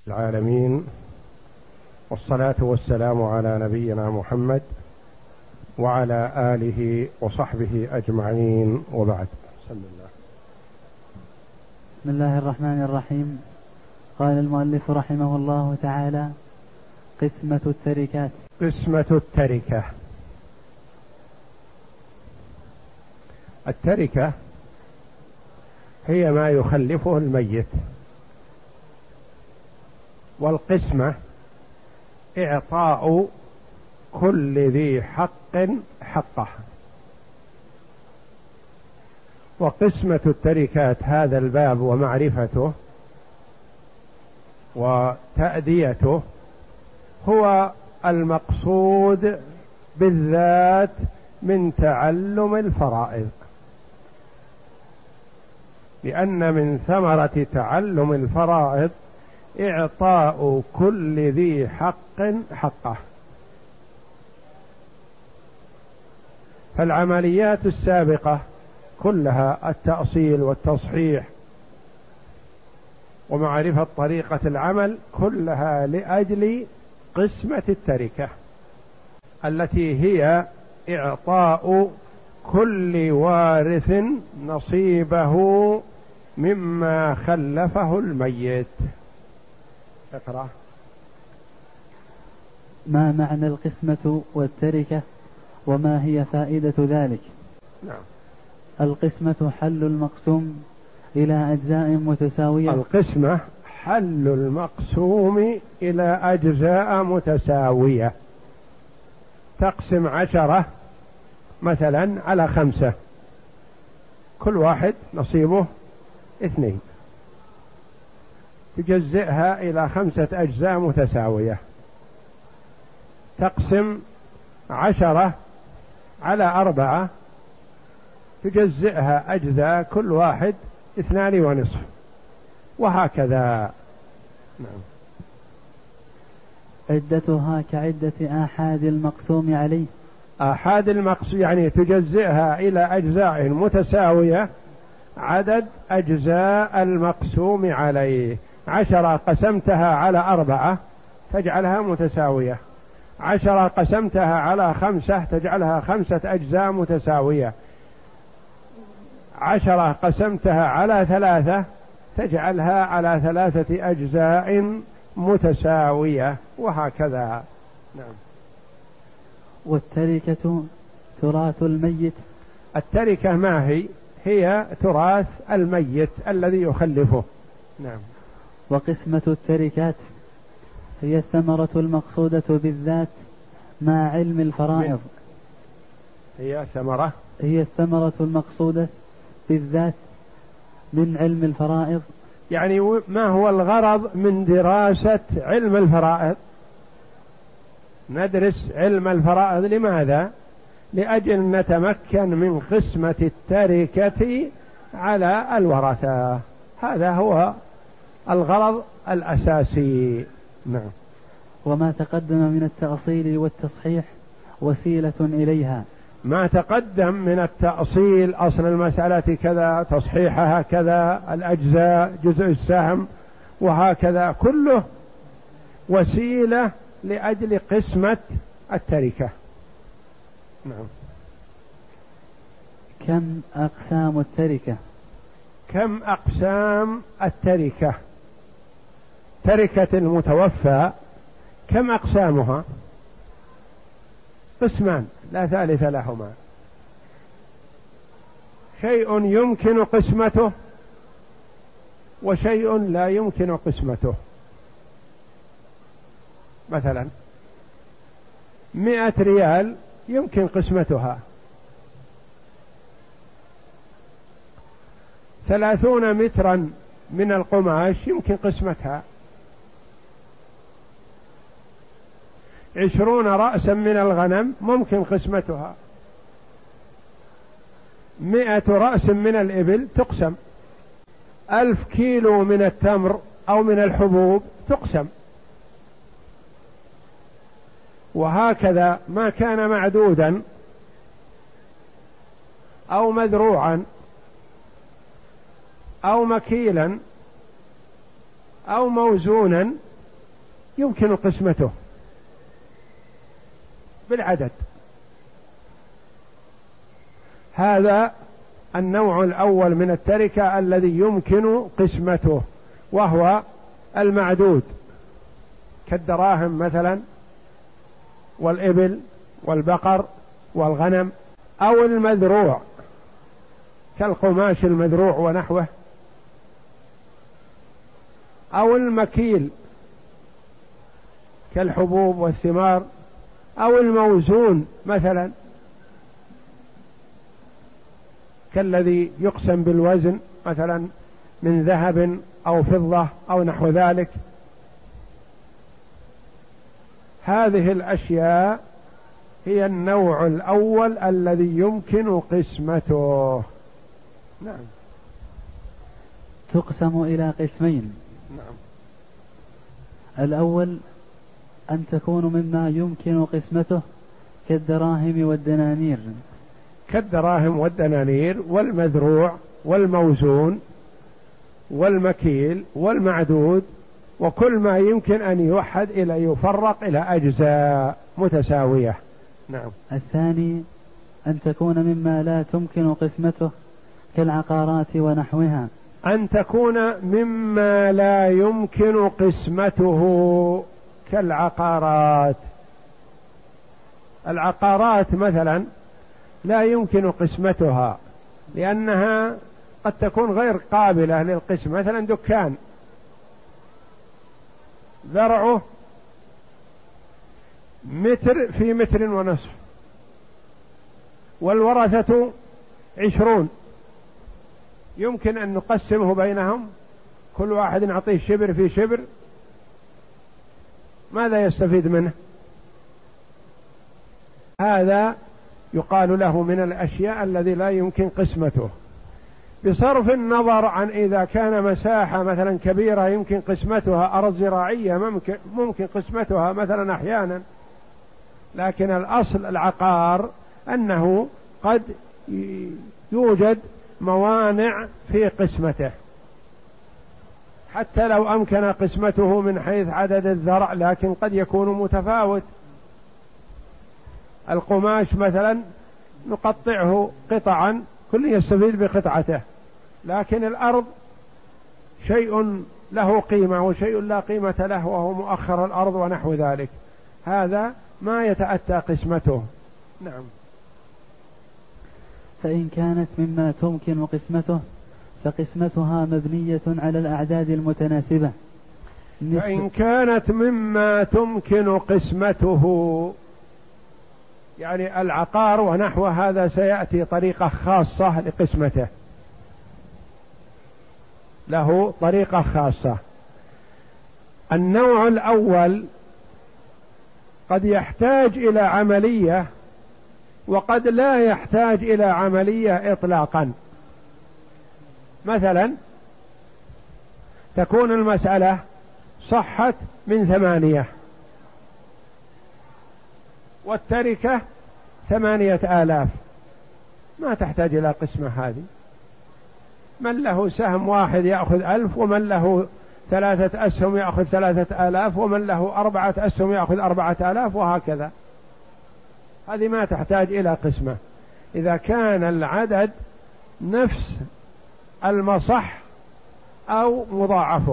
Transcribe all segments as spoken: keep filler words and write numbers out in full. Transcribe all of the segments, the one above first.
العالمين، والصلاة والسلام على نبينا محمد وعلى آله وصحبه أجمعين، وبعد. بسم الله. بسم الله الرحمن الرحيم. قال المؤلف رحمه الله تعالى: قسمة التركات. قسمة التركة. التركة هي ما يخلفه الميت، والقسمة إعطاء كل ذي حق حقه. وقسمة التركات هذا الباب ومعرفته وتأديته هو المقصود بالذات من تعلم الفرائض، لأن من ثمرة تعلم الفرائض إعطاء كل ذي حق حقه. فالعمليات السابقة كلها التأصيل والتصحيح ومعرفة طريقة العمل كلها لأجل قسمة التركة، التي هي إعطاء كل وارث نصيبه مما خلفه الميت. اقرأ. ما معنى القسمة والتركة وما هي فائدة ذلك؟ نعم. القسمة حل المقسوم إلى أجزاء متساوية. القسمة حل المقسوم إلى أجزاء متساوية. تقسم عشرة مثلا على خمسة، كل واحد نصيبه اثنين، تجزئها إلى خمسة أجزاء متساوية. تقسم عشرة على أربعة، تجزئها أجزاء كل واحد اثنان ونصف، وهكذا. نعم. عدتها كعدة آحاد المقسوم عليه. آحاد المقسوم يعني تجزئها إلى أجزاء متساوية عدد أجزاء المقسوم عليه. عشرة قسمتها على أربعة تجعلها متساوية، عشرة قسمتها على خمسة تجعلها خمسة أجزاء متساوية، عشرة قسمتها على ثلاثة تجعلها على ثلاثة أجزاء متساوية، وهكذا. نعم. والتركة تراث الميت. التركة ما هي؟ هي تراث الميت الذي يخلفه. نعم. وقسمة التركات هي الثمرة المقصودة بالذات مع علم الفرائض. هي ثمرة هي الثمرة المقصودة بالذات من علم الفرائض. يعني ما هو الغرض من دراسة علم الفرائض؟ ندرس علم الفرائض لماذا؟ لأجل نتمكن من قسمة التركة على الورثة. هذا هو الغرض الأساسي. نعم. وما تقدم من التأصيل والتصحيح وسيلة إليها. ما تقدم من التأصيل، أصل المسألة كذا، تصحيحها كذا، الأجزاء، جزء السهم، وهكذا، كله وسيلة لأجل قسمة التركة. نعم. كم أقسام التركة؟ كم أقسام التركة؟ تركة المتوفى كم أقسامها؟ قسمان لا ثالث لهما. شيء يمكن قسمته وشيء لا يمكن قسمته. مثلا مئة ريال يمكن قسمتها، ثلاثون مترا من القماش يمكن قسمتها، عشرون رأسا من الغنم ممكن قسمتها، مئة رأس من الإبل تقسم، ألف كيلو من التمر أو من الحبوب تقسم، وهكذا ما كان معدودا أو مذروعا أو مكيلا أو موزونا يمكن قسمته بالعدد. هذا النوع الأول من التركة الذي يمكن قسمته، وهو المعدود كالدراهم مثلا والإبل والبقر والغنم، أو المذروع كالقماش المذروع ونحوه، أو المكيل كالحبوب والثمار، أو الموزون مثلا كالذي يقسم بالوزن مثلا من ذهب أو فضة أو نحو ذلك. هذه الأشياء هي النوع الأول الذي يمكن قسمته. نعم. تقسم إلى قسمين. نعم. الأول أن تكون مما يمكن قسمته كالدراهم والدنانير، كالدراهم والدنانير والمذروع والموزون والمكيل والمعدود، وكل ما يمكن أن يوحد إلى يفرق إلى أجزاء متساوية. نعم. الثاني أن تكون مما لا تمكن قسمته كالعقارات ونحوها، أن تكون مما لا يمكن قسمته كالعقارات. العقارات مثلا لا يمكن قسمتها لأنها قد تكون غير قابلة للقسم. مثلا دكان ذرعه متر في متر ونصف، والورثة عشرون، يمكن أن نقسمه بينهم، كل واحد نعطيه شبر في شبر، ماذا يستفيد منه؟ هذا يقال له من الأشياء الذي لا يمكن قسمته، بصرف النظر عن إذا كان مساحة مثلا كبيرة يمكن قسمتها، أرض زراعية ممكن, ممكن قسمتها مثلا أحيانا، لكن الأصل العقار أنه قد يوجد موانع في قسمته، حتى لو أمكن قسمته من حيث عدد الذرع لكن قد يكون متفاوت. القماش مثلا نقطعه قطعا كل يستفيد بقطعته، لكن الأرض شيء له قيمة وشيء لا قيمة له وهو مؤخر الأرض ونحو ذلك، هذا ما يتأتى قسمته. نعم. فإن كانت مما تمكن قسمته فقسمتها مبنية على الأعداد المتناسبة. فإن كانت مما تمكن قسمته، يعني العقار ونحو هذا سيأتي طريقة خاصة لقسمته، له طريقة خاصة. النوع الأول قد يحتاج إلى عملية وقد لا يحتاج إلى عملية إطلاقا. مثلا تكون المسألة صحت من ثمانية والتركة ثمانية آلاف، ما تحتاج إلى قسمة هذه، من له سهم واحد يأخذ ألف، ومن له ثلاثة أسهم يأخذ ثلاثة آلاف، ومن له أربعة أسهم يأخذ أربعة آلاف، وهكذا. هذه ما تحتاج إلى قسمة إذا كان العدد نفس المصح أو مضاعفه.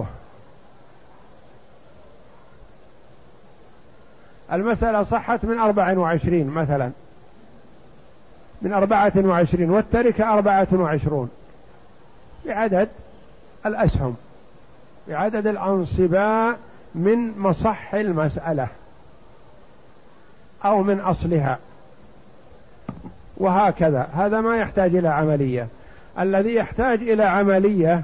المسألة صحت من أربعة وعشرين مثلا، من أربعة وعشرين، والتركة أربعة وعشرون، بعدد الأسهم، بعدد الأنصباء من مصح المسألة أو من أصلها، وهكذا. هذا ما يحتاج إلى عملية. الذي يحتاج إلى عملية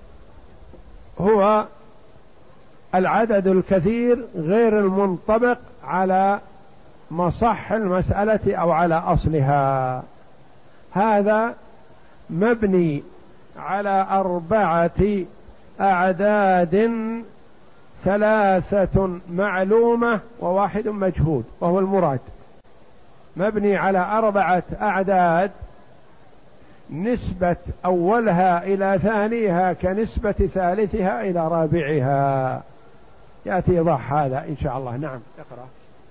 هو العدد الكثير غير المنطبق على مصح المسألة أو على أصلها. هذا مبني على أربعة أعداد، ثلاثة معلومة وواحد مجهول، وهو المراد. مبني على أربعة أعداد نسبة أولها إلى ثانيها كنسبة ثالثها إلى رابعها، يأتي إيضاح هذا إن شاء الله. نعم اقرأ.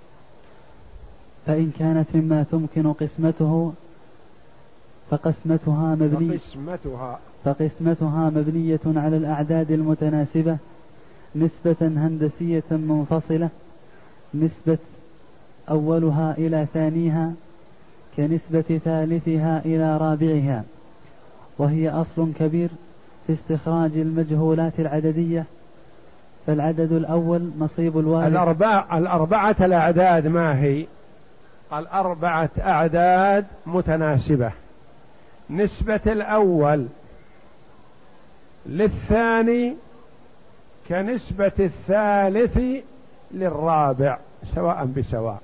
فإن كانت مما تمكن قسمته فقسمتها مبنية فقسمتها فقسمتها مبنية على الأعداد المتناسبة نسبة هندسية منفصلة، نسبة أولها إلى ثانيها كنسبة ثالثها إلى رابعها، وهي أصل كبير في استخراج المجهولات العددية. فالعدد الأول نصيب الوارث. الأربعة, الأربعة الأعداد ما هي؟ الأربعة أعداد متناسبة، نسبة الأول للثاني كنسبة الثالث للرابع سواء بسواء.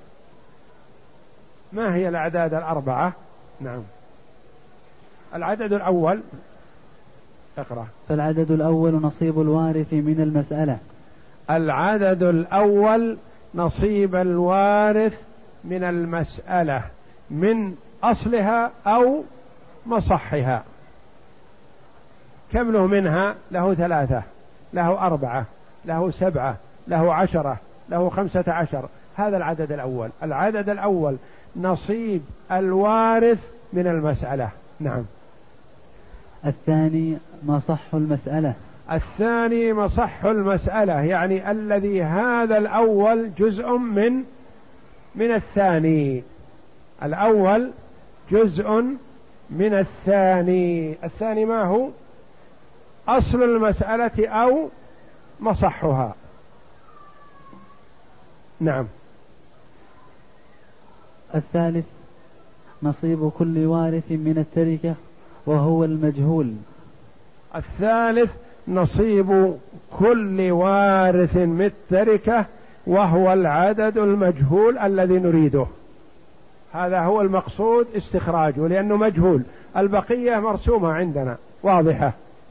ما هي الأعداد الأربعة؟ نعم العدد الأول اقرأ. فالعدد الأول نصيب الوارث من المسألة. العدد الأول نصيب الوارث من المسألة من أصلها أو مصحها. كم له منها؟ له ثلاثة، له أربعة، له سبعة، له عشرة، له خمسة عشر. هذا العدد الأول. العدد الأول نصيب الوارث من المسألة. نعم. الثاني مصح المسألة. الثاني مصح المسألة، يعني الذي هذا الأول جزء من من الثاني. الأول جزء من الثاني. الثاني ما هو؟ أصل المسألة أو مصحها. نعم. الثالث نصيب كل وارث من التركة وهو المجهول. الثالث نصيب كل وارث من التركة وهو العدد المجهول الذي نريده. هذا هو المقصود استخراجه لأنه مجهول. البقية مرسومة عندنا واضحة.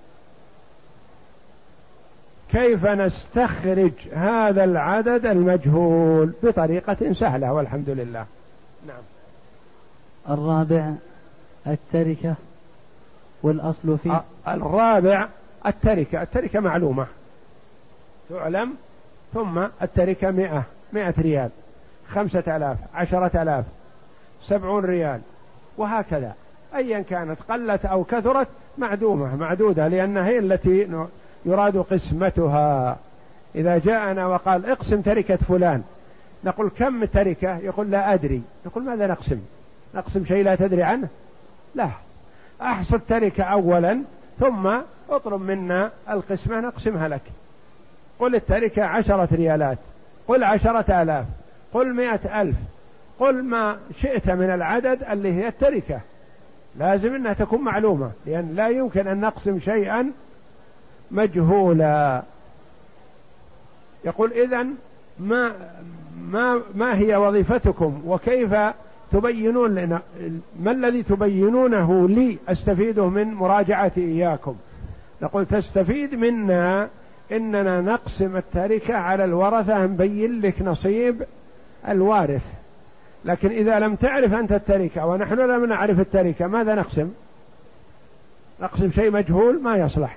كيف نستخرج هذا العدد المجهول؟ بطريقة سهلة والحمد لله. نعم. الرابع التركة والأصل فيه. الرابع التركة. التركة معلومة تعلم. ثم التركة مئة مئة ريال، خمسة آلاف، عشرة آلاف، سبعون ريال، وهكذا أيا كانت قلت أو كثرت معدومة معدودة، لأنها هي التي يراد قسمتها. إذا جاءنا وقال اقسم تركة فلان، نقول كم تركة؟ يقول لا أدري. نقول ماذا نقسم؟ نقسم شيء لا تدري عنه؟ لا، أحصل تركة أولا ثم اطلب منا القسمة نقسمها لك. قل التركة عشرة ريالات، قل عشرة آلاف، قل مئة ألف، قل ما شئت من العدد اللي هي التركة. لازم أنها تكون معلومة، لأن لا يمكن أن نقسم شيئا مجهولا. يقول إذن ما ما ما هي وظيفتكم وكيف تبينون لنا؟ ما الذي تبينونه لي أستفيده من مراجعتي إياكم؟ نقول تستفيد منا إننا نقسم التركة على الورثة، نبين لك نصيب الوارث. لكن إذا لم تعرف أنت التركة ونحن لم نعرف التركة ماذا نقسم؟ نقسم شيء مجهول ما يصلح.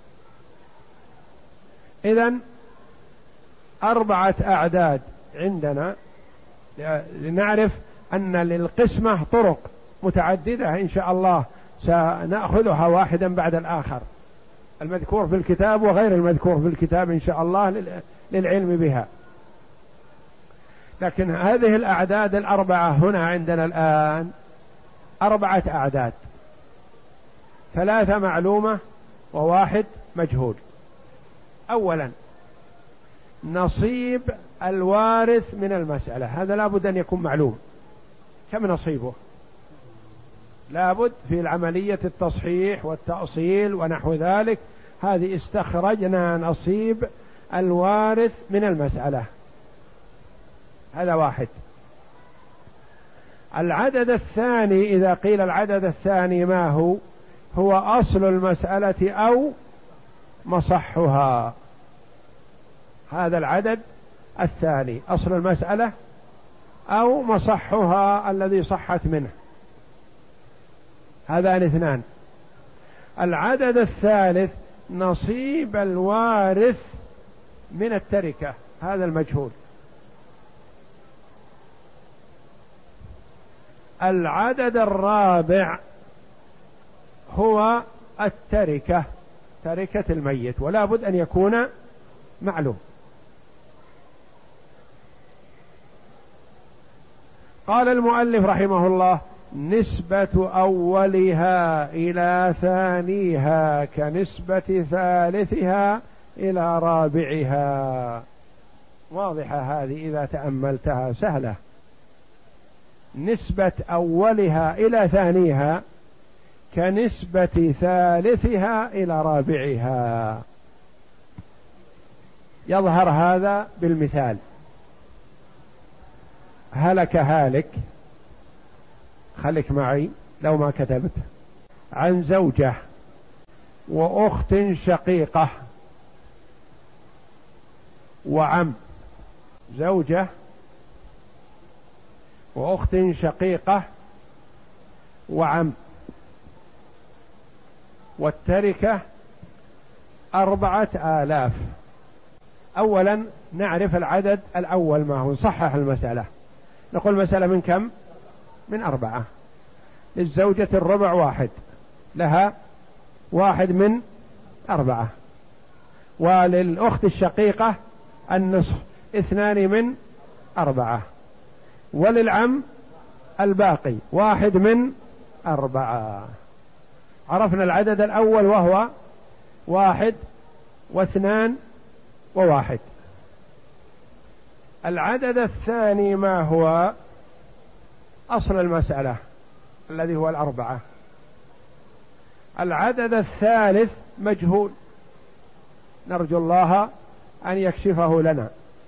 إذن أربعة أعداد عندنا لنعرف أن للقسمة طرق متعددة إن شاء الله سنأخذها واحدا بعد الآخر، المذكور في الكتاب وغير المذكور في الكتاب إن شاء الله للعلم بها. لكن هذه الأعداد الأربعة هنا عندنا الآن أربعة أعداد، ثلاثة معلومة وواحد مجهول. أولا نصيب الوارث من المسألة، هذا لابد أن يكون معلوم. كم نصيبه؟ لابد في العملية التصحيح والتأصيل ونحو ذلك، هذه استخرجنا نصيب الوارث من المسألة، هذا واحد. العدد الثاني، إذا قيل العدد الثاني ما هو؟ هو أصل المسألة أو مصحها. هذا العدد الثاني أصل المسألة أو مصحها الذي صحت منه، هذان اثنان. العدد الثالث نصيب الوارث من التركة، هذا المجهول. العدد الرابع هو التركة، تركة الميت، ولا بد أن يكون معلوم. قال المؤلف رحمه الله: نسبة أولها إلى ثانيها كنسبة ثالثها إلى رابعها. واضحة هذه إذا تأملتها، سهلة. نسبة أولها إلى ثانيها كنسبة ثالثها إلى رابعها. يظهر هذا بالمثال: هلك هالك، خليك معي لو ما كتبت، عن زوجة وأخت شقيقة وعم. زوجة وأخت شقيقة وعم، والتركة أربعة آلاف. أولا نعرف العدد الأول ما هو، نصحح المسألة، نقول مسألة من كم؟ من أربعة. للزوجة الربع واحد، لها واحد من أربعة، وللأخت الشقيقة النصف، اثنان من أربعة، وللعم الباقي واحد من أربعة. عرفنا العدد الأول وهو واحد واثنان وواحد. العدد الثاني ما هو؟ أصل المسألة الذي هو الأربعة. العدد الثالث مجهول، نرجو الله أن يكشفه لنا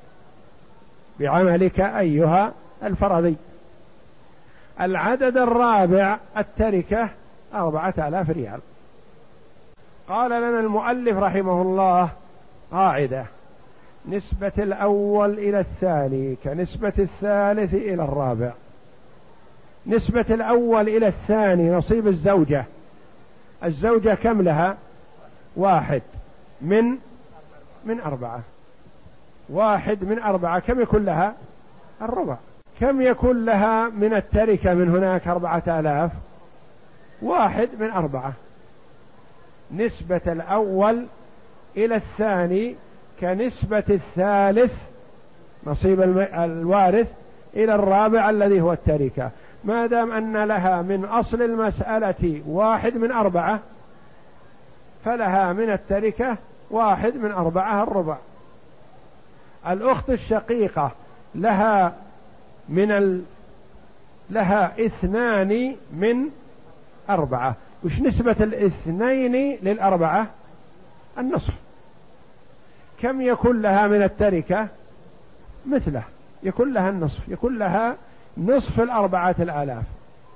بعملك أيها الفرضي. العدد الرابع التركة أربعة آلاف ريال. قال لنا المؤلف رحمه الله قاعدة: نسبة الأول إلى الثاني كنسبة الثالث إلى الرابع. نسبة الأول إلى الثاني نصيب الزوجة. الزوجة كم لها؟ واحد من من أربعة. واحد من أربعة كم يكون لها؟ الربع. كم يكون لها من التركة من هناك؟ أربعة آلاف. واحد من أربعة. نسبة الأول إلى الثاني كنسبة الثالث نصيب الوارث إلى الرابع الذي هو التركة. ما دام أن لها من أصل المسألة واحد من أربعة، فلها من التركة واحد من أربعة الربع. الأخت الشقيقة لها من ال... لها اثنان من أربعة. وش نسبة الاثنين للأربعة؟ النصف. كم يكون لها من التركة؟ مثله، يكون لها النصف، يكون لها نصف الأربعة الآلاف.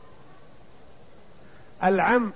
العم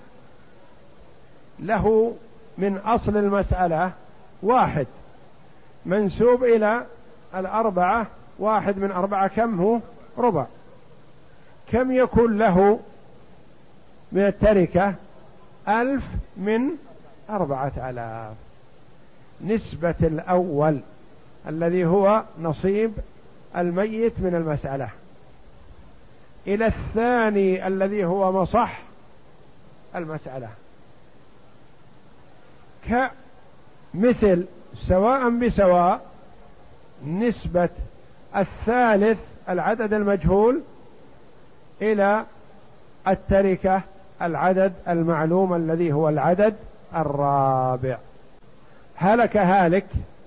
له من أصل المسألة واحد منسوب إلى الأربعة، واحد من أربعة كم هو؟ ربع. كم يكون له من التركة؟ ألف من أربعة آلاف. نسبة الأول الذي هو نصيب الميت من المسألة إلى الثاني الذي هو مصح المسألة كمثل سواء بسواء. نسبة الثالث العدد المجهول إلى التركة العدد المعلوم الذي هو العدد الرابع. هلك هالك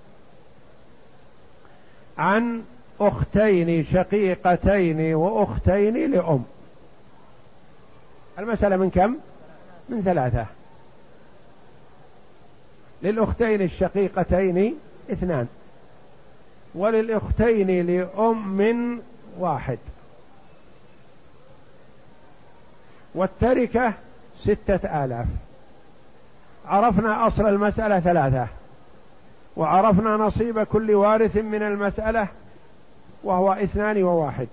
عن أختين شقيقتين وأختين لأم. المسألة من كم؟ من ثلاثة. للأختين الشقيقتين اثنان، وللأختين لأم واحد، والتركة ستة آلاف. عرفنا أصل المسألة ثلاثة، وعرفنا نصيب كل وارث من المسألة وهو اثنان وواحد،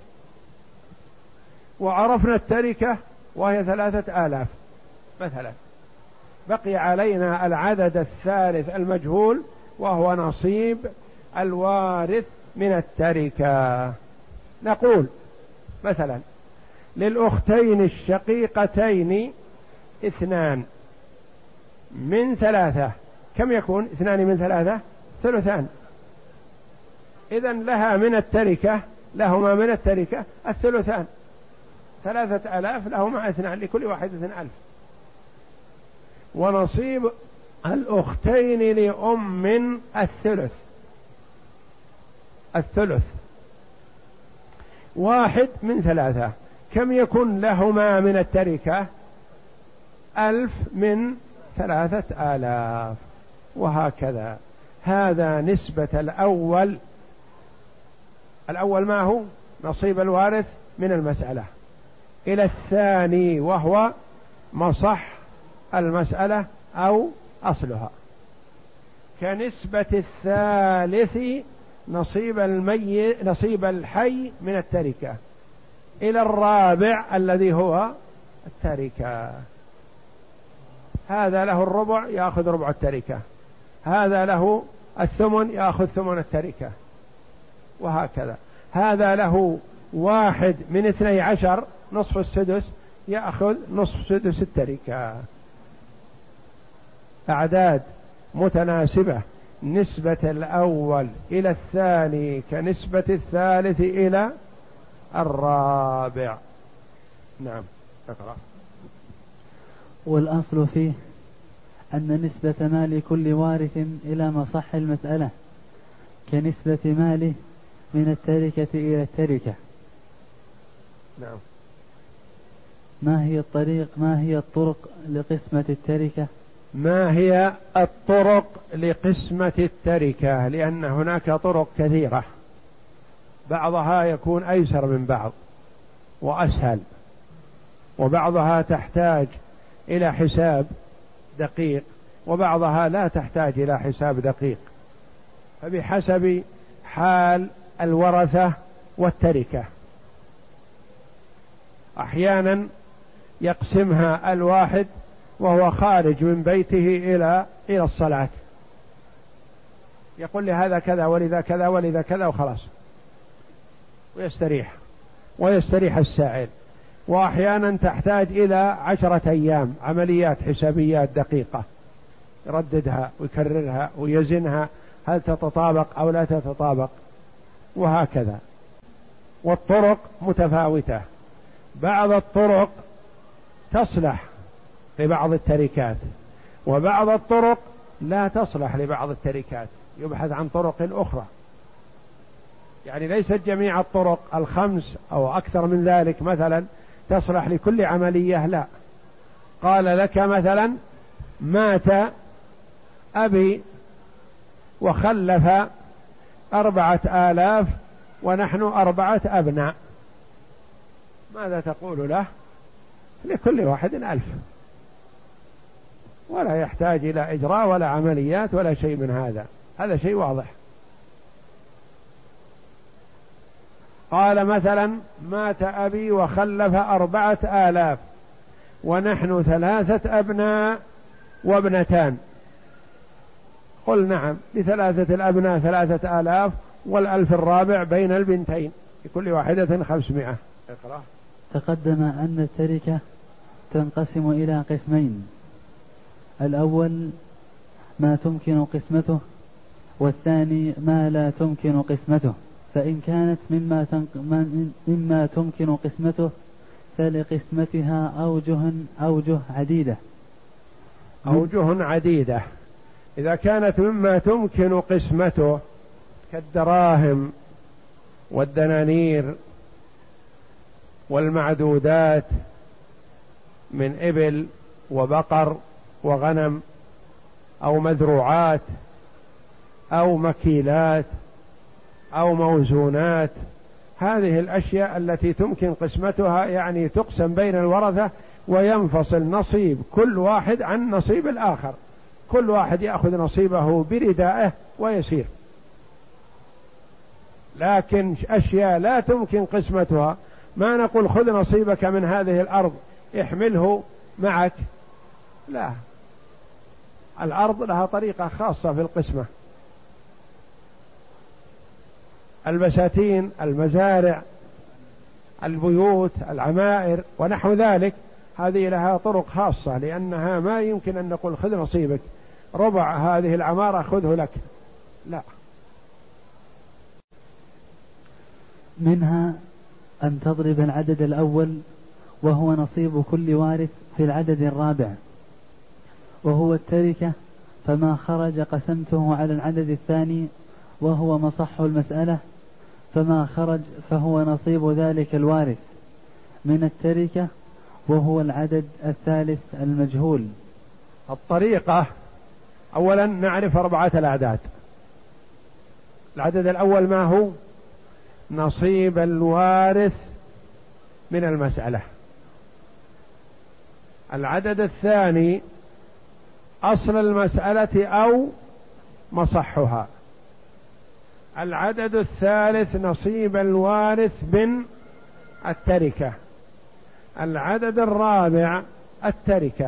وعرفنا التركة وهي ثلاثة آلاف مثلا. بقي علينا العدد الثالث المجهول وهو نصيب الوارث من التركة. نقول مثلا للأختين الشقيقتين اثنان من ثلاثة، كم يكون اثنان من ثلاثة؟ ثلثان. إذن لها من التركة، لهما من التركة الثلثان، ثلاثة آلاف لهما اثنان، لكل واحد اثنان ألف. ونصيب الأختين لأم الثلث، الثلث واحد من ثلاثة، كم يكون لهما من التركة؟ ألف من ثلاثة آلاف، وهكذا. هذا نسبة الأول. الأول ما هو؟ نصيب الوارث من المسألة، إلى الثاني وهو مصح المسألة أو أصلها، كنسبة الثالث نصيب المي نصيب الحي من التركة إلى الرابع الذي هو التركة. هذا له الربع يأخذ ربع التركة، هذا له الثمن يأخذ ثمن التركة، وهكذا. هذا له واحد من اثني عشر نصف السدس يأخذ نصف سدس التركة. أعداد متناسبة، نسبة الأول إلى الثاني كنسبة الثالث إلى الرابع. نعم، اقرأ. والأصل فيه أن نسبة مال كل وارث إلى مصح المسألة كنسبة ماله من التركة إلى التركة. نعم. ما هي الطريق ما هي الطرق لقسمة التركة؟ ما هي الطرق لقسمة التركة؟ لأن هناك طرق كثيرة، بعضها يكون أيسر من بعض وأسهل، وبعضها تحتاج إلى حساب دقيق، وبعضها لا تحتاج إلى حساب دقيق، فبحسب حال الورثة والتركة. أحيانا يقسمها الواحد وهو خارج من بيته إلى إلى الصلاة، يقول لهذا كذا ولذا كذا ولذا كذا وخلاص، ويستريح ويستريح السائل. وأحيانا تحتاج إلى عشرة أيام عمليات حسابيات دقيقة، يرددها ويكررها ويزنها، هل تتطابق أو لا تتطابق، وهكذا. والطرق متفاوتة، بعض الطرق تصلح لبعض التركات، وبعض الطرق لا تصلح لبعض التركات، يبحث عن طرق أخرى. يعني ليست جميع الطرق الخمس أو أكثر من ذلك مثلا تصلح لكل عملية، لا. قال لك مثلا مات أبي وخلف أربعة آلاف ونحن أربعة أبناء، ماذا تقول له؟ لكل واحد ألف، ولا يحتاج إلى إجراء ولا عمليات ولا شيء من هذا، هذا شيء واضح. قال مثلا مات أبي وخلف أربعة آلاف ونحن ثلاثة أبناء وابنتان، قل نعم، لثلاثة الأبناء ثلاثة آلاف، والألف الرابع بين البنتين لكل واحدة خمسمائة. اقرأ. تقدم أن التركة تنقسم إلى قسمين: الأول ما تمكن قسمته، والثاني ما لا تمكن قسمته. فإن كانت مما, مما تمكن قسمته فلقسمتها أوجه أوجه عديدة أوجه عديدة. إذا كانت مما تمكن قسمته كالدراهم والدنانير والمعدودات من إبل وبقر وغنم أو مذروعات أو مكيلات أو موزونات، هذه الأشياء التي تمكن قسمتها يعني تقسم بين الورثة وينفصل نصيب كل واحد عن نصيب الآخر، كل واحد يأخذ نصيبه بردائه ويسير. لكن أشياء لا تمكن قسمتها ما نقول خذ نصيبك من هذه الأرض احمله معك، لا، الأرض لها طريقة خاصة في القسمة. البساتين، المزارع، البيوت، العمائر ونحو ذلك، هذه لها طرق خاصة، لأنها ما يمكن أن نقول خذ نصيبك ربع هذه العمارة خذه لك، لا. منها أن تضرب العدد الأول وهو نصيب كل وارث في العدد الرابع، وهو التركة، فما خرج قسمته على العدد الثاني وهو مصح المسألة، فما خرج فهو نصيب ذلك الوارث من التركة، وهو العدد الثالث المجهول. الطريقة أولا نعرف أربعة الأعداد. العدد الأول ما هو؟ نصيب الوارث من المسألة. العدد الثاني أصل المسألة أو مصحها. العدد الثالث نصيب الوارث من التركة. العدد الرابع التركة.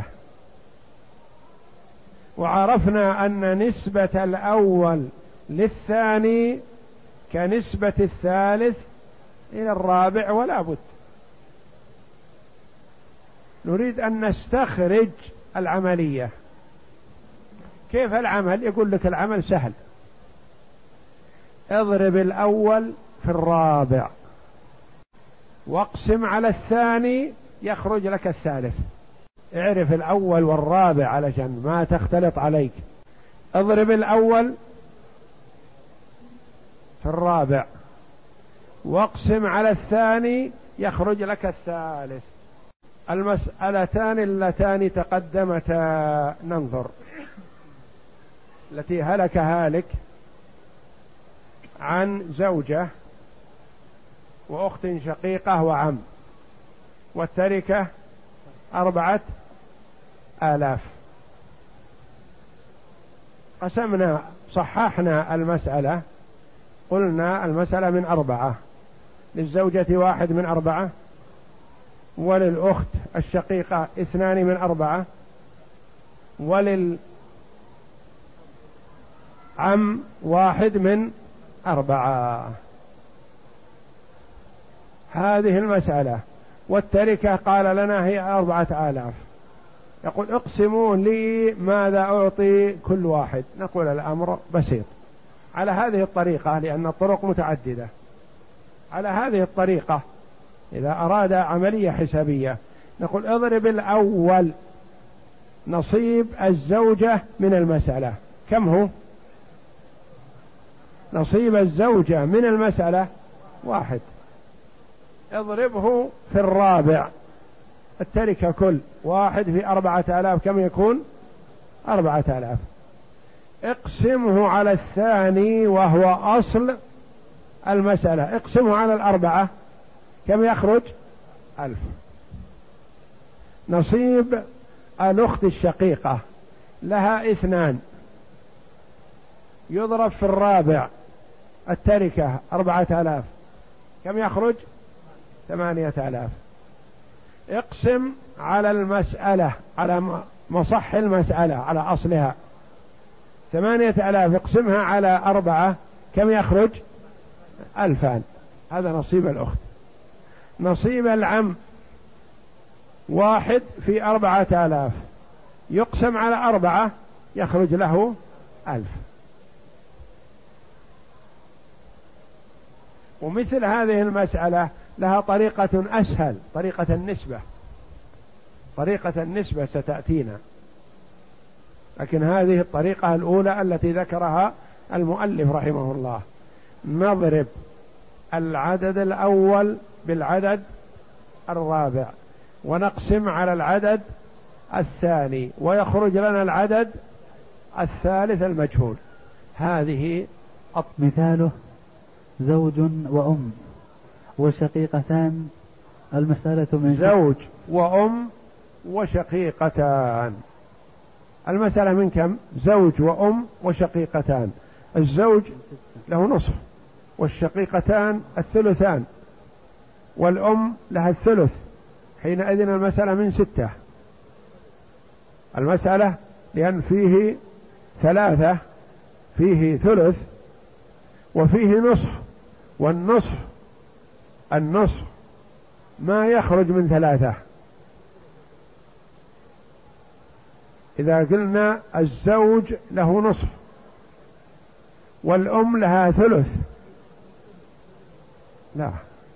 وعرفنا أن نسبة الأول للثاني كنسبة الثالث إلى الرابع ولا بد. نريد أن نستخرج العملية. كيف العمل؟ يقول لك العمل سهل، اضرب الأول في الرابع واقسم على الثاني يخرج لك الثالث. اعرف الأول والرابع علشان ما تختلط عليك. اضرب الأول في الرابع واقسم على الثاني يخرج لك الثالث. المسألتان اللتان تقدمتا ننظر. التي هلك هالك عن زوجة وأخت شقيقة وعم، والتركة أربعة آلاف. قسمنا صححنا المسألة، قلنا المسألة من أربعة، للزوجة واحد من أربعة، وللأخت الشقيقة اثنان من أربعة، وللعم واحد من أربعة. هذه المسألة. والتركة قال لنا هي أربعة آلاف. يقول اقسموا لي ماذا أعطي كل واحد. نقول الأمر بسيط على هذه الطريقة، لأن الطرق متعددة. على هذه الطريقة إذا أراد عملية حسابية نقول اضرب الأول نصيب الزوجة من المسألة. كم هو؟ نصيب الزوجة من المسألة واحد. اضربه في الرابع، التركة كل واحد في أربعة آلاف، كم يكون؟ أربعة آلاف. اقسمه على الثاني وهو أصل المسألة، اقسمه على الأربعة، كم يخرج؟ ألف. نصيب الأخت الشقيقة لها اثنان، يضرب في الرابع، التركة أربعة آلاف، كم يخرج؟ ثمانية آلاف. اقسم على المسألة، على مصح المسألة، على أصلها، ثمانية آلاف اقسمها على أربعة، كم يخرج؟ ألفان. هذا نصيب الأخت. نصيب العم واحد في أربعة آلاف، يقسم على أربعة يخرج له ألف. ومثل هذه المسألة لها طريقة أسهل، طريقة النسبة. طريقة النسبة ستأتينا، لكن هذه الطريقة الأولى التي ذكرها المؤلف رحمه الله. نضرب العدد الأول بالعدد الرابع ونقسم على العدد الثاني ويخرج لنا العدد الثالث المجهول. هذه مثاله زوج وأم وشقيقتان. المسألة من زوج وأم وشقيقتان. المسألة من كم؟ زوج وأم وشقيقتان. الزوج له نصف، والشقيقتان الثلثان، والأم لها الثلث. حينئذ المسألة من ستة. المسألة لأن فيه ثلاثة، فيه ثلث وفيه نصف والنصف النصف ما يخرج من ثلاثة. إذا قلنا الزوج له نصف والأم لها ثلث، لا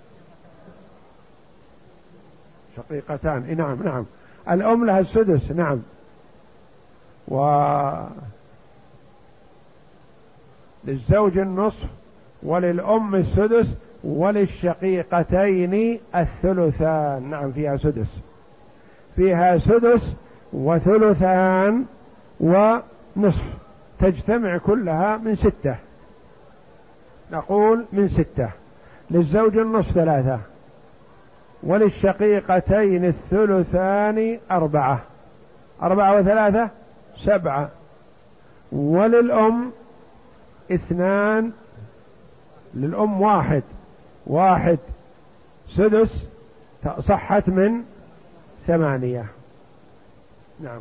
شقيقتان، نعم نعم الأم لها السدس، نعم، وللزوج النصف وللأم السدس وللشقيقتين الثلثان، نعم فيها سدس، فيها سدس وثلثان ونصف، تجتمع كلها من ستة، نقول من ستة. للزوج النصف ثلاثة، وللشقيقتين الثلثان أربعة، أربعة وثلاثة سبعة، وللأم اثنان، للأم واحد، واحد سدس صحت من ثمانية. نعم.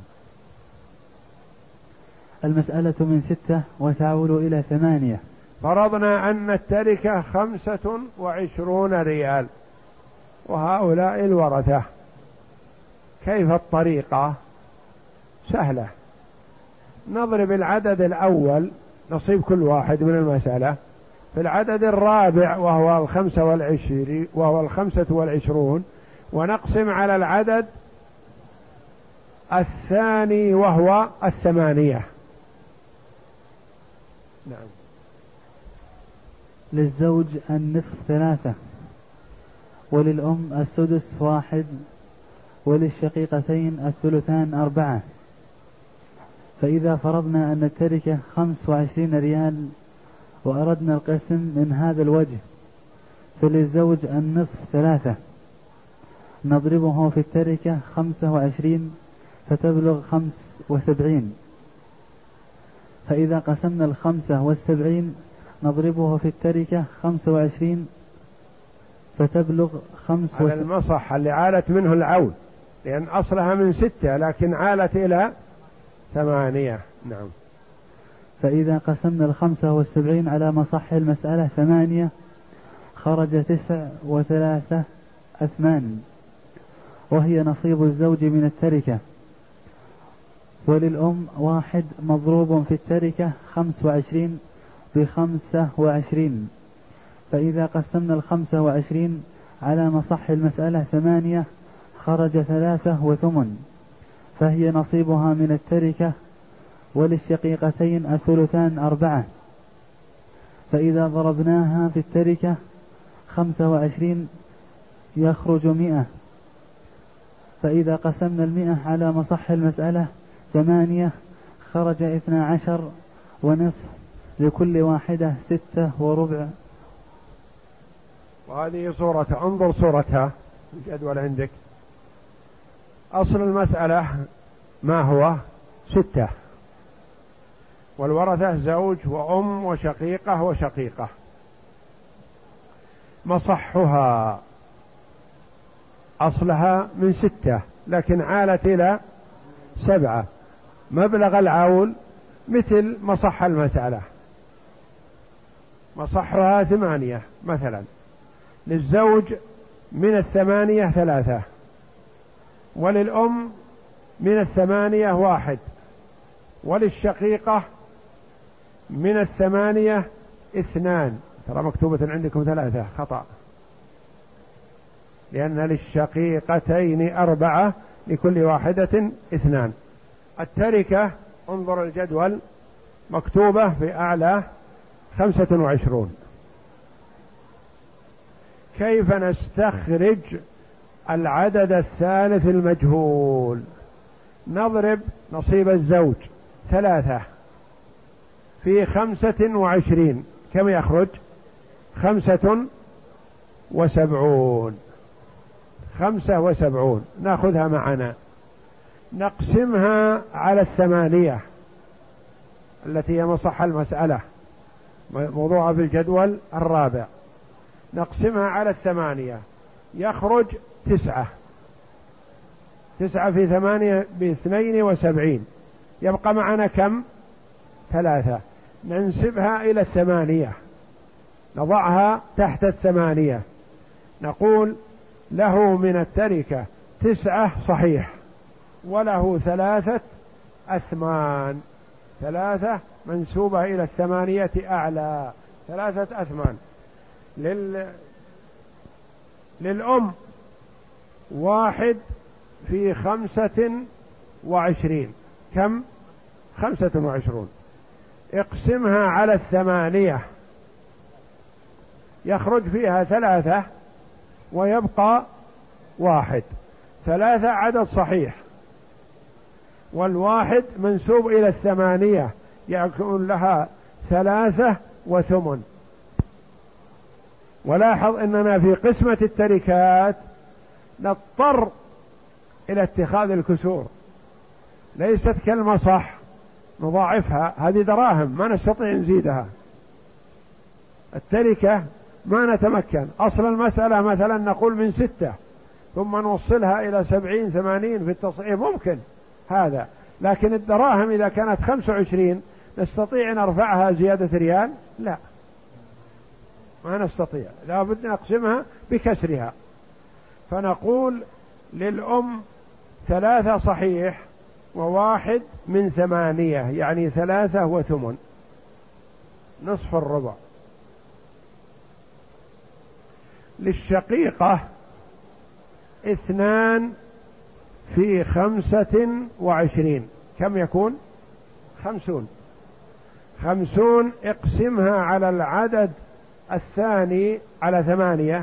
المسألة من ستة وتعول إلى ثمانية. فرضنا أن التركة خمسة وعشرون ريال وهؤلاء الورثة، كيف الطريقة؟ سهلة، نضرب العدد الأول نصيب كل واحد من المسألة في العدد الرابع وهو الخمسة والعشرين وهو الخمسة والعشرون، ونقسم على العدد الثاني وهو الثمانية. نعم. للزوج النصف ثلاثة، وللأم السدس واحد، وللشقيقتين الثلثان أربعة. فإذا فرضنا أن التركة خمس وعشرين ريال وأردنا القسم من هذا الوجه، فللزوج النصف ثلاثة، نضربه في التركة خمسة وعشرين فتبلغ خمس وسبعين. فإذا قسمنا الخمسة والسبعين نضربه في التركة خمسة وعشرين فتبلغ خمس على وسبعين. المصح اللي عالت منه العول، لأن أصلها من ستة لكن عالت إلى ثمانية. نعم. فإذا قسمنا الخمسة والسبعين على مصح المسألة ثمانية خرج تسع وثلاثة أثمان، وهي نصيب الزوج من التركة. وللأم واحد مضروب في التركة خمس وعشرين بخمسة وعشرين. فإذا قسمنا الخمسة وعشرين على مصح المسألة ثمانية خرج ثلاثة وثمن، فهي نصيبها من التركة. وللشقيقتين الثلثان أربعة. فإذا ضربناها في التركة خمسة وعشرين يخرج مئة. فإذا قسمنا المئة على مصح المسألة ثمانية خرج اثنا عشر ونصف، لكل واحدة ستة وربع. وهذه صورتها، انظر صورتها الجدول عندك. أصل المسألة ما هو؟ ستة، والورثة زوج وأم وشقيقة وشقيقة. مصحها أصلها من ستة لكن عالت إلى سبعة، مبلغ العول مثل مصح المسألة، مصحها ثمانية مثلا. للزوج من الثمانية ثلاثة، وللأم من الثمانية واحد، وللشقيقة من الثمانية اثنان. ترى مكتوبة عندكم ثلاثة خطأ، لأن للشقيقتين أربعة لكل واحدة اثنان. التركة انظر الجدول مكتوبة في أعلى خمسة وعشرون. كيف نستخرج العدد الثالث المجهول؟ نضرب نصيب الزوج ثلاثة في خمسة وعشرين، كم يخرج؟ خمسة وسبعون. خمسة وسبعون ناخذها معنا، نقسمها على الثمانية التي هي مصح المسألة موضوعة في الجدول الرابع، نقسمها على الثمانية يخرج تسعة. تسعة في ثمانية باثنين وسبعين، يبقى معنا كم؟ ثلاثة. ننسبها إلى الثمانية نضعها تحت الثمانية، نقول له من التركة تسعة صحيح وله ثلاثة أثمان، ثلاثة منسوبة إلى الثمانية أعلى، ثلاثة أثمان. لل... للأم واحد في خمسة وعشرين، كم؟ خمسة وعشرون. اقسمها على الثمانية، يخرج فيها ثلاثة ويبقى واحد. ثلاثة عدد صحيح والواحد منسوب إلى الثمانية، يكون لها ثلاثة وثمن. ولاحظ أننا في قسمة التركات نضطر إلى اتخاذ الكسور، ليست كالمصح نضاعفها، هذه دراهم ما نستطيع نزيدها. التركة ما نتمكن، أصل المسألة مثلا نقول من ستة ثم نوصلها إلى سبعين ثمانين في التصحيح ممكن هذا، لكن الدراهم إذا كانت خمسة وعشرين نستطيع نرفعها زيادة ريال؟ لا، ما نستطيع، لا بد نقسمها بكسرها. فنقول للأم ثلاثة صحيح وواحد من ثمانية، يعني ثلاثة وثمن، نصف الربع. للشقيقة اثنان في خمسة وعشرين، كم يكون؟ خمسون. خمسون اقسمها على العدد الثاني على ثمانية،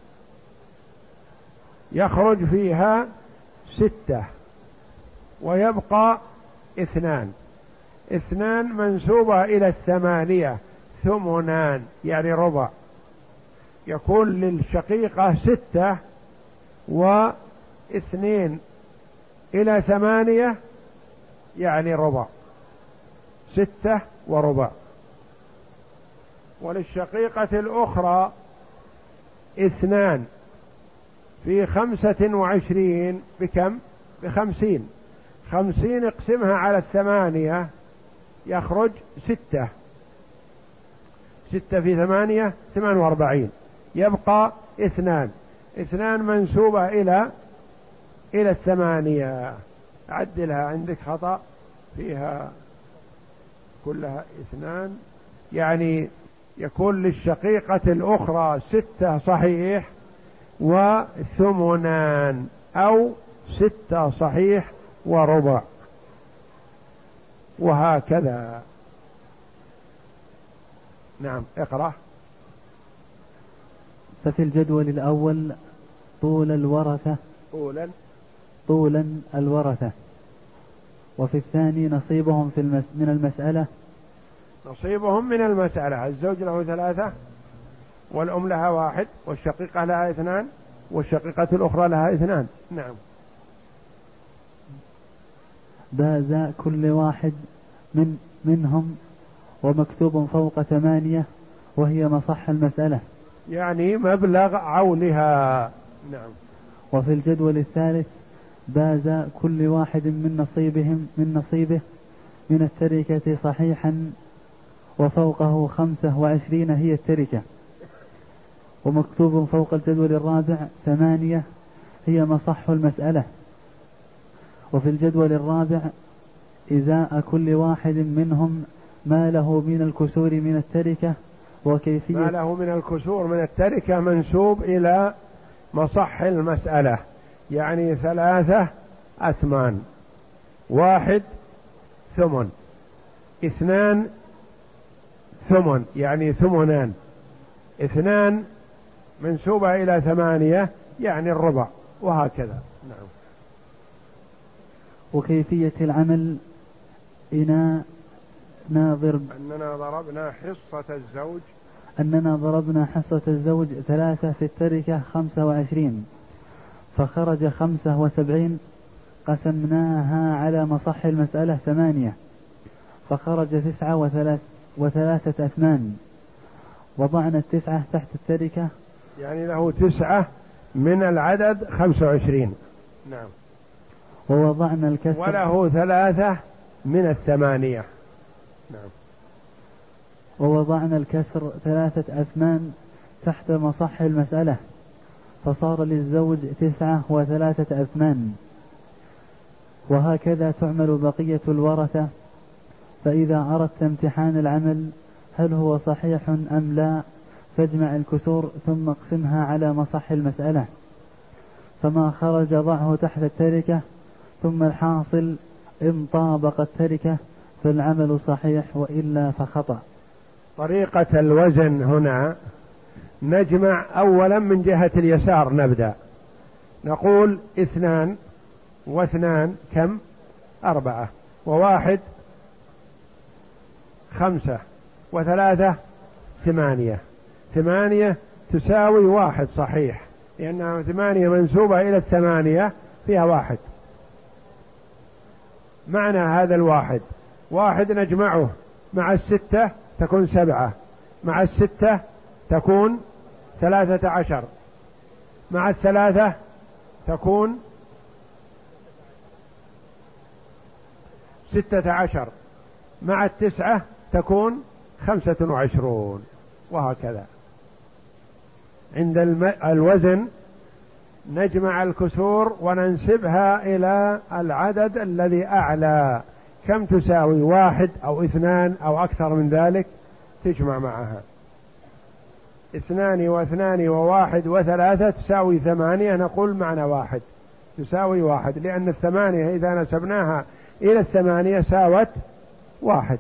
يخرج فيها ستة ويبقى اثنان. اثنان منسوبة إلى الثمانية، ثمنان يعني ربع، يكون للشقيقة ستة واثنين إلى ثمانية يعني ربع، ستة وربع. وللشقيقة الأخرى اثنان في خمسة وعشرين، بكم؟ بخمسين. خمسين اقسمها على الثمانية يخرج ستة، ستة في ثمانية ثمان واربعين، يبقى اثنان. اثنان منسوبة إلى إلى الثمانية. عدلها، عندك خطأ فيها كلها اثنان، يعني يكون للشقيقة الأخرى ستة صحيح وثمنان، أو ستة صحيح وربع، وهكذا. نعم، اقرأ. ففي الجدول الأول طول الورثة طولا طولا الورثة، وفي الثاني نصيبهم في المس من المسألة نصيبهم من المسألة. الزوج له ثلاثة والأم لها واحد والشقيقة لها اثنان والشقيقة الأخرى لها اثنان. نعم. باز كل واحد من منهم ومكتوب فوق ثمانية وهي مصح المسألة، يعني مبلغ عولها. نعم. وفي الجدول الثالث باز كل واحد من نصيبهم من نصيبه من التركة صحيحا وفوقه خمسة وعشرين هي التركة، ومكتوب فوق الجدول الرابع ثمانية هي مصح المسألة. وفي الجدول الرابع إزاء كل واحد منهم ما له من الكسور من التركة وكيفية ما له من الكسور من التركة منسوب إلى مصح المسألة، يعني ثلاثة أثمان، واحد ثمن، اثنان ثمن يعني ثمنان، اثنان منسوبة إلى ثمانية يعني الربع، وهكذا. نعم. وكيفية العمل إنا ناظر أننا ضربنا حصة الزوج أننا ضربنا حصة الزوج ثلاثة في التركة خمسة وعشرين، فخرج خمسة وسبعين، قسمناها على مصح المسألة ثمانية، فخرج تسعة وثلاث وثلاثة أثمان، وضعنا التسعة تحت التركة، يعني له تسعة من العدد خمسة وعشرين. نعم. ووضعنا الكسر وله ثلاثة من الثمانية. نعم. ووضعنا الكسر ثلاثة أثمان تحت مصح المسألة، فصار للزوج تسعة وثلاثة أثمان. وهكذا تعمل بقية الورثة. فإذا أردت امتحان العمل هل هو صحيح أم لا، فاجمع الكسور ثم اقسمها على مصح المسألة، فما خرج ضعه تحت التركة، ثم الحاصل إن طابق التركة فالعمل صحيح، وإلا فخطأ. طريقة الوزن هنا نجمع أولا من جهة اليسار، نبدأ نقول اثنان واثنان كم؟ أربعة، وواحد خمسة، وثلاثة ثمانية. ثمانية تساوي واحد صحيح، لأنها ثمانية منسوبة إلى الثمانية فيها واحد. معنى هذا الواحد، واحد نجمعه مع الستة تكون سبعة، مع الستة تكون ثلاثة عشر، مع الثلاثة تكون ستة عشر، مع التسعة تكون خمسة وعشرون، وهكذا. عند الوزن نجمع الكسور وننسبها إلى العدد الذي أعلى، كم تساوي؟ واحد أو اثنان أو أكثر من ذلك تجمع معها. اثنان واثنان وواحد وثلاثة تساوي ثمانية، نقول معنى واحد تساوي واحد، لأن الثمانية إذا نسبناها إلى الثمانية ساوت واحد.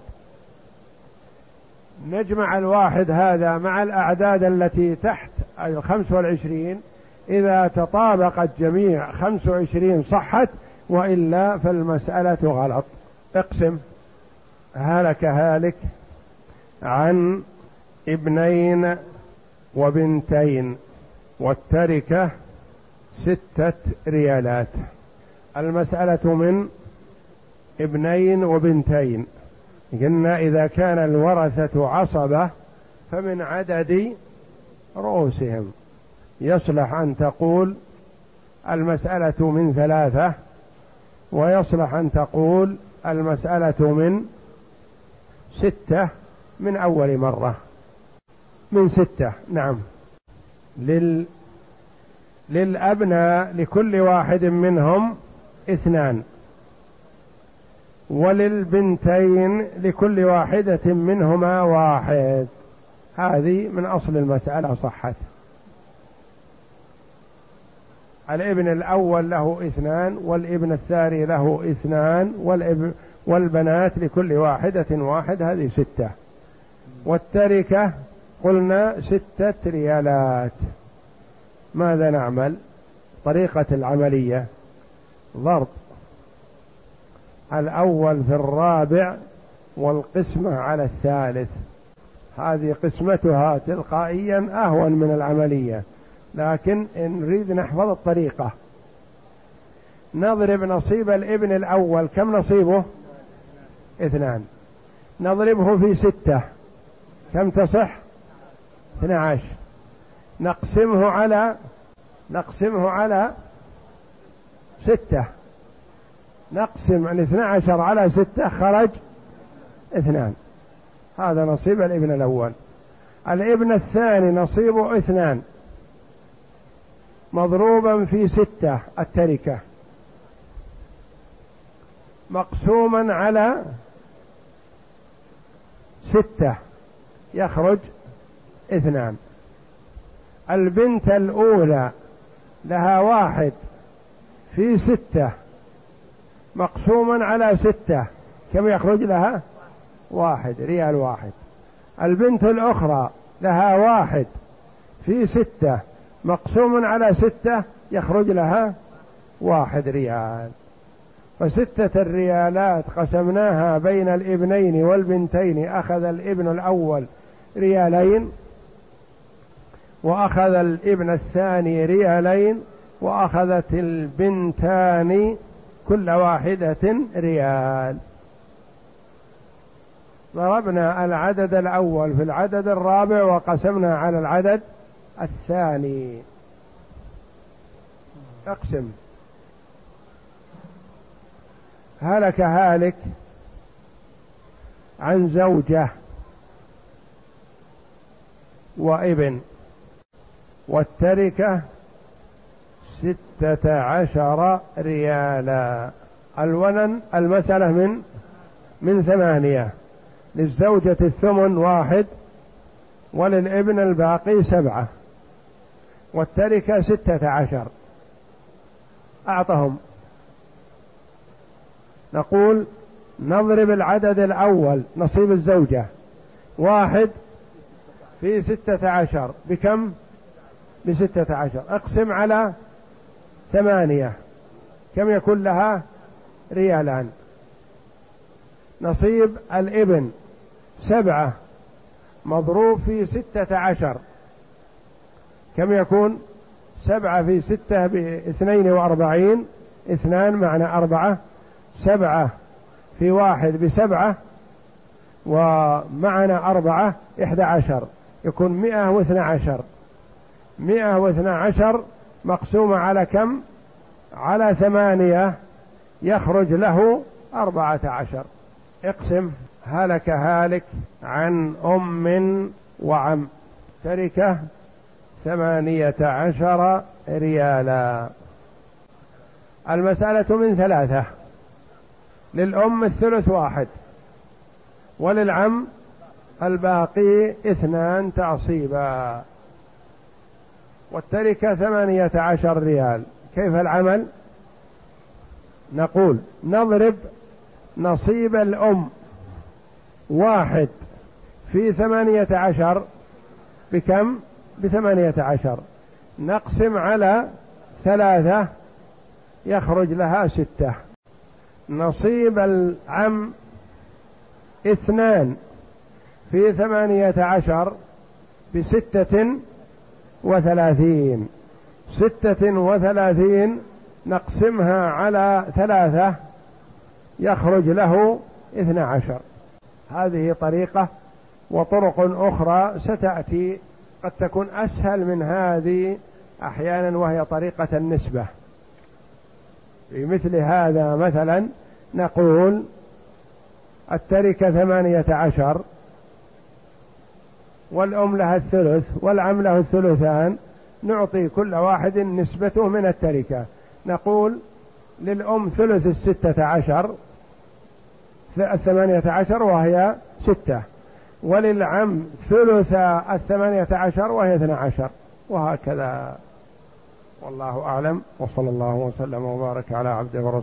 نجمع الواحد هذا مع الأعداد التي تحت الخمس والعشرين، إذا تطابقت جميع خمس وعشرين صحت، وإلا فالمسألة غلط. اقسم. هلك هالك عن ابنين وبنتين والتركة ستة ريالات. المسألة من ابنين وبنتين، قلنا إذا كان الورثة عصبة فمن عدد رؤوسهم، يصلح أن تقول المسألة من ثلاثة، ويصلح أن تقول المسألة من ستة من أول مرة، من ستة. نعم. لل... للأبناء لكل واحد منهم اثنان، وللبنتين لكل واحدة منهما واحد. هذه من أصل المسألة صحت. الابن الأول له اثنان، والابن الثاني له اثنان، والابن والبنات لكل واحدة واحد، هذه ستة. والتركة قلنا ستة ريالات. ماذا نعمل؟ طريقة العملية ضرب الأول في الرابع والقسمة على الثالث. هذه قسمتها تلقائيا أهون من العملية، لكن إن نريد نحفظ الطريقة نضرب نصيب الابن الأول. كم نصيبه؟ اثنان. نضربه في ستة، كم تصح؟ اثنى عشر. نقسمه على نقسمه على ستة، نقسم الاثنى عشر على ستة، خرج اثنان. هذا نصيب الابن الأول. الابن الثاني نصيبه اثنان مضروبا في ستة، التركة، مقسوما على ستة، يخرج اثنان. البنت الأولى لها واحد في ستة مقسوما على ستة، كم يخرج لها؟ واحد، ريال واحد. البنت الأخرى لها واحد في ستة مقسوم على ستة، يخرج لها واحد ريال. فستة الريالات قسمناها بين الابنين والبنتين، أخذ الابن الأول ريالين، وأخذ الابن الثاني ريالين، وأخذت البنتان كل واحدة ريال. ضربنا العدد الأول في العدد الرابع وقسمنا على العدد الثاني. اقسم. هلك هالك عن زوجة وابن، والتركة ستة عشر ريالا. الولن المسألة من من ثمانية، للزوجة الثمن واحد، وللابن الباقي سبعة، والتركة ستة عشر. أعطهم. نقول نضرب العدد الأول نصيب الزوجة، واحد في ستة عشر بكم؟ بستة عشر. اقسم على ثمانية، كم يكون لها؟ ريالان. نصيب الابن سبعة مضروب في ستة عشر، كم يكون؟ سبعة في ستة باثنين وأربعين، اثنان معنى أربعة، سبعة في واحد بسبعة، ومعنا أربعة إحدى عشر، يكون مئة واثنى عشر. مئة واثنى عشر مقسومة على كم؟ على ثمانية، يخرج له أربعة عشر. اقسم. هلك هالك عن أم وعم، تركة ثمانية عشر ريالا. المسألة من ثلاثة، للأم الثلث واحد، وللعم الباقي اثنان تعصيبا، والتركة ثمانية عشر ريال. كيف العمل؟ نقول نضرب نصيب الأم واحد في ثمانية عشر بكم؟ بثمانية عشر، نقسم على ثلاثة يخرج لها ستة. نصيب العم اثنان في ثمانية عشر بستة وثلاثين، ستة وثلاثين نقسمها على ثلاثة يخرج له اثنى عشر. هذه طريقة، وطرق أخرى ستأتي قد تكون أسهل من هذه أحيانا، وهي طريقة النسبة. في مثل هذا مثلا نقول التركة ثمانية عشر، والأم لها الثلث، والعم له الثلثان، نعطي كل واحد نسبته من التركة. نقول للأم ثلث الستة عشر، الثمانية عشر وهي ستة، وللعم ثلث الثمانية عشر وهي اثنى عشر، وهكذا. والله أعلم، وصلى الله وسلم وبارك على عبده ورسوله.